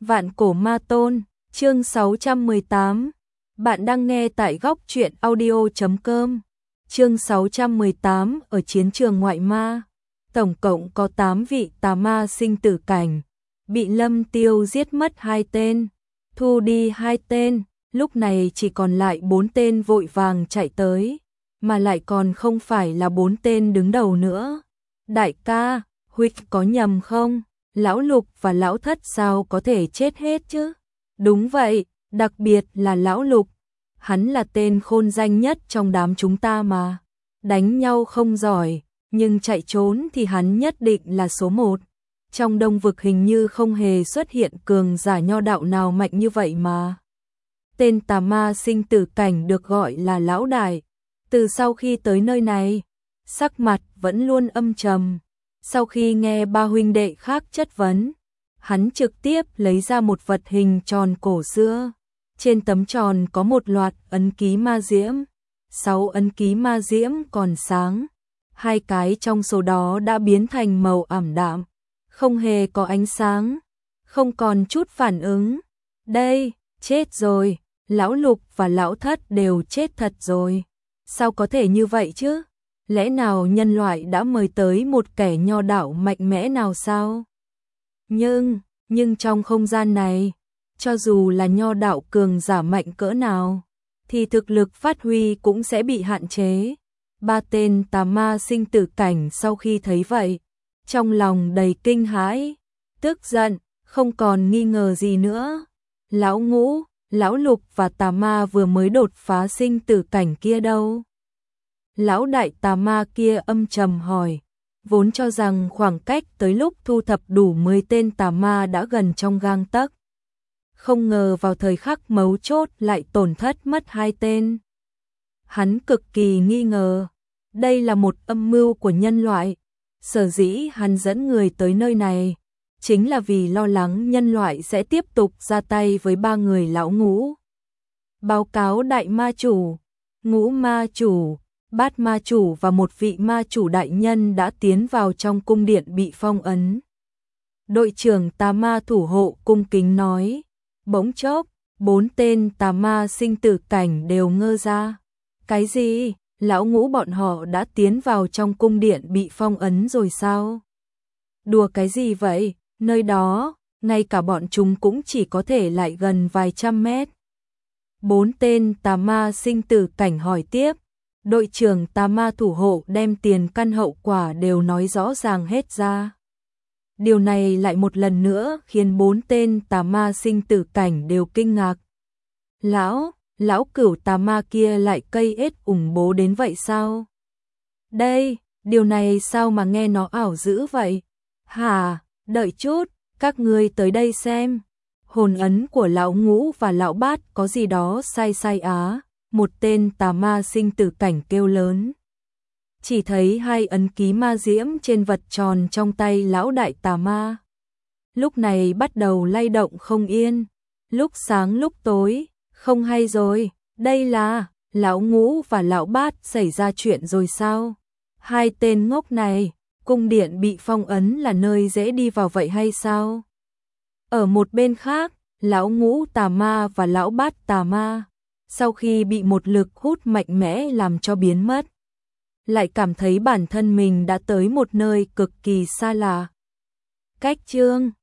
Vạn cổ ma tôn, chương 618. Bạn đang nghe tại góc truyện audio.com. Chương 618 ở chiến trường ngoại ma. Tổng cộng có 8 vị tà ma sinh tử cảnh. Bị Lâm Tiêu giết mất 2 tên. Thu đi 2 tên. Lúc này chỉ còn lại 4 tên vội vàng chạy tới. Mà lại còn không phải là 4 tên đứng đầu nữa. Đại ca, huynh có nhầm không? Lão Lục và Lão Thất sao có thể chết hết chứ? Đúng vậy, đặc biệt là Lão Lục. Hắn là tên khôn danh nhất trong đám chúng ta mà. Đánh nhau không giỏi, nhưng chạy trốn thì hắn nhất định là số 1. Trong Đông Vực hình như không hề xuất hiện cường giả nho đạo nào mạnh như vậy mà. Tên tà ma sinh tử cảnh được gọi là Lão Đại. Từ sau khi tới nơi này, sắc mặt vẫn luôn âm trầm. Sau khi nghe ba huynh đệ khác chất vấn, hắn trực tiếp lấy ra một vật hình tròn cổ xưa. Trên tấm tròn có một loạt ấn ký ma diễm. 6 ấn ký ma diễm còn sáng. 2 cái trong số đó đã biến thành màu ảm đạm, không hề có ánh sáng, không còn chút phản ứng. Đây, chết rồi, Lão Lục và Lão Thất đều chết thật rồi. Sao có thể như vậy chứ? Lẽ nào nhân loại đã mời tới một kẻ nho đạo mạnh mẽ nào sao? Nhưng trong không gian này, cho dù là nho đạo cường giả mạnh cỡ nào, thì thực lực phát huy cũng sẽ bị hạn chế. 3 tên tà ma sinh tử cảnh sau khi thấy vậy, trong lòng đầy kinh hãi, tức giận, không còn nghi ngờ gì nữa. Lão Ngũ, Lão Lục và tà ma vừa mới đột phá sinh tử cảnh kia đâu? Lão đại tà ma kia âm trầm hỏi, vốn cho rằng khoảng cách tới lúc thu thập đủ 10 tên tà ma đã gần trong gang tấc. Không ngờ vào thời khắc mấu chốt lại tổn thất mất 2 tên. Hắn cực kỳ nghi ngờ, đây là một âm mưu của nhân loại. Sở dĩ hắn dẫn người tới nơi này, chính là vì lo lắng nhân loại sẽ tiếp tục ra tay với 3 người lão Ngũ. Báo cáo đại ma chủ, Ngũ ma chủ, Bát ma chủ và một vị ma chủ đại nhân đã tiến vào trong cung điện bị phong ấn. Đội trưởng tà ma thủ hộ cung kính nói. Bỗng chốc, 4 tên tà ma sinh tử cảnh đều ngơ ra. Cái gì? Lão Ngũ bọn họ đã tiến vào trong cung điện bị phong ấn rồi sao? Đùa cái gì vậy? Nơi đó, ngay cả bọn chúng cũng chỉ có thể lại gần vài trăm mét. 4 tên tà ma sinh tử cảnh hỏi tiếp. Đội trưởng tà ma thủ hộ đem tiền căn hậu quả đều nói rõ ràng hết ra. Điều này lại một lần nữa khiến 4 tên tà ma sinh tử cảnh đều kinh ngạc. Lão cửu tà ma kia lại cây ết ủng bố đến vậy sao? Đây, điều này sao mà nghe nó ảo dữ vậy? Hả, đợi chút, các ngươi tới đây xem. Hồn ấn của Lão Ngũ và Lão Bát có gì đó sai sai á. Một tên tà ma sinh tử cảnh kêu lớn. Chỉ thấy 2 ấn ký ma diễm trên vật tròn trong tay lão đại tà ma. Lúc này bắt đầu lay động không yên. Lúc sáng lúc tối, không hay rồi. Đây là, Lão Ngũ và Lão Bát xảy ra chuyện rồi sao? 2 tên ngốc này, cung điện bị phong ấn là nơi dễ đi vào vậy hay sao? Ở một bên khác, Lão Ngũ tà ma và Lão Bát tà ma, sau khi bị một lực hút mạnh mẽ làm cho biến mất, lại cảm thấy bản thân mình đã tới một nơi cực kỳ xa lạ. Cách chương